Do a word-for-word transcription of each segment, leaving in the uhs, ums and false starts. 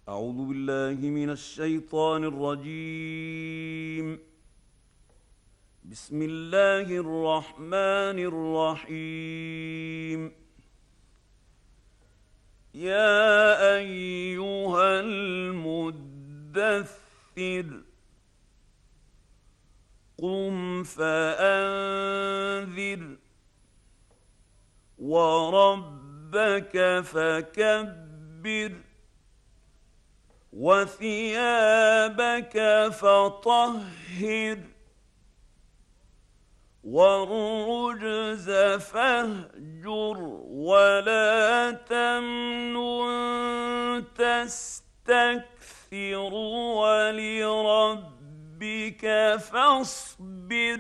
أعوذ بالله من الشيطان الرجيم. بسم الله الرحمن الرحيم. يا أيها المدثر قم فأنذر وربك فكبر وثيابك فطهر والرجز فاهجر ولا تمنن تستكثر ولربك فاصبر.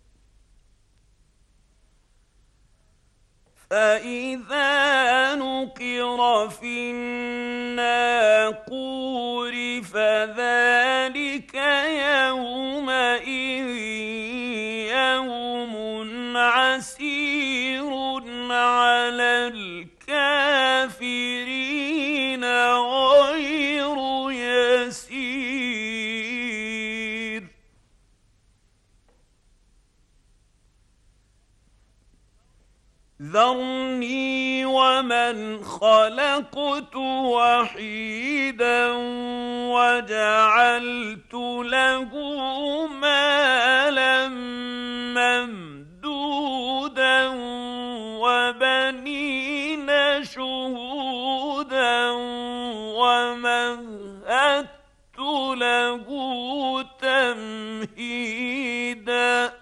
فإذا نقر في الناقور فذلك يومئذ يوم عسير على الكافرين غير يسير. ذرني ومن خلقت وحيدا وجعلت له مالا ممدودا وبنين شهودا ومهدت له تمهيدا.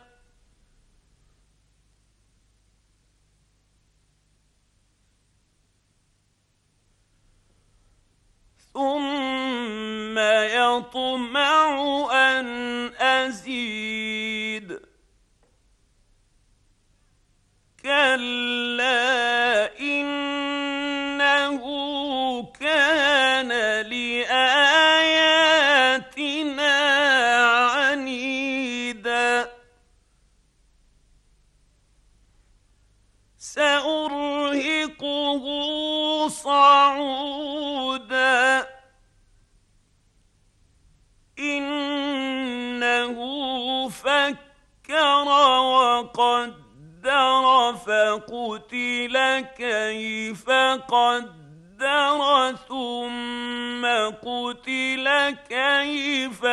ثم يطمع أن أزيد. كلا إنه كان لآياتنا عنيدا. سأرهقه صعودا. إنه فكر وقدر فقتل كيف قدر ثم قتل كيف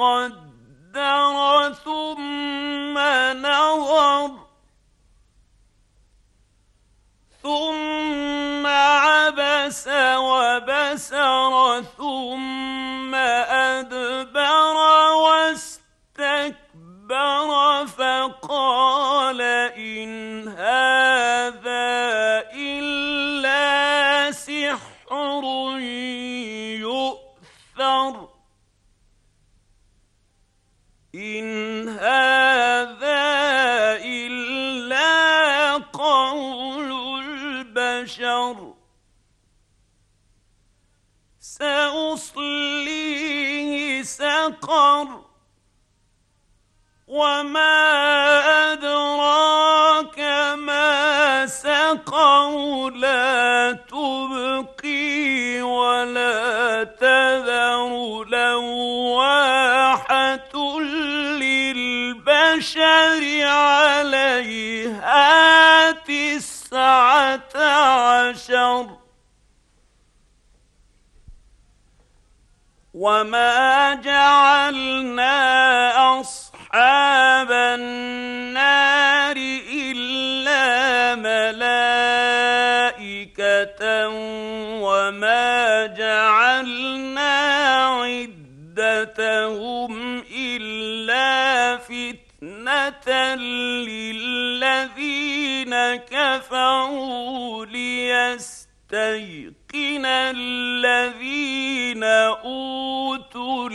قدر ثم نظر ثم عبس وبسر ثم أدبر واستكبر فقال إن هذا إلا سحر يؤثر. إن هذا إلا قول البشر. سأصليه سقر وما أدراك ما سقر. لا تبقي ولا تذر لواحة للبشر عليها تسعة عشر. وما جعلنا أصحاب النار إلا ملائكة وما جعلنا عدتهم إلا فتنة للذين كفروا ليستيقن الذين أوتوا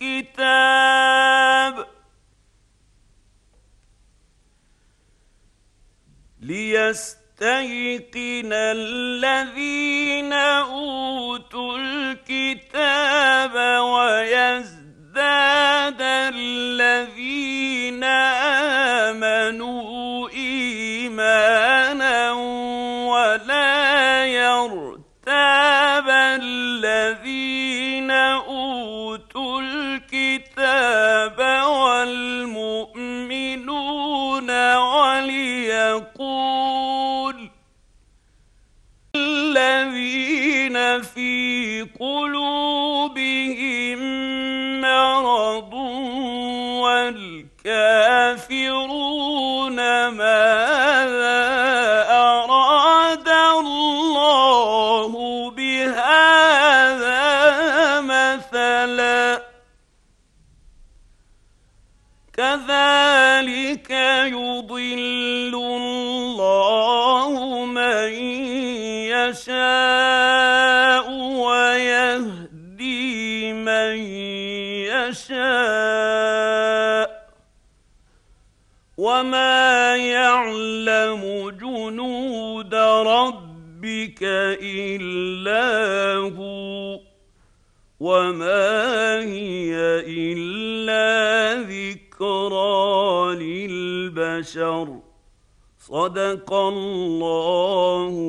الكتاب ليستيقن الذين أوتوا الكتاب ويزداد الذين آمنوا إيمانا ولا يرتاب الذين الذين أوتوا الكتاب والمؤمنون وليقول الذين في قلوبهم مرض والكافرون ماذا أراد الله بهذا مثلا كذلك يضل الله من يشاء ويهدي من يشاء وما يعلم جنود ربك إلا هو وما هي إلا ذكرى للبشر صدق الله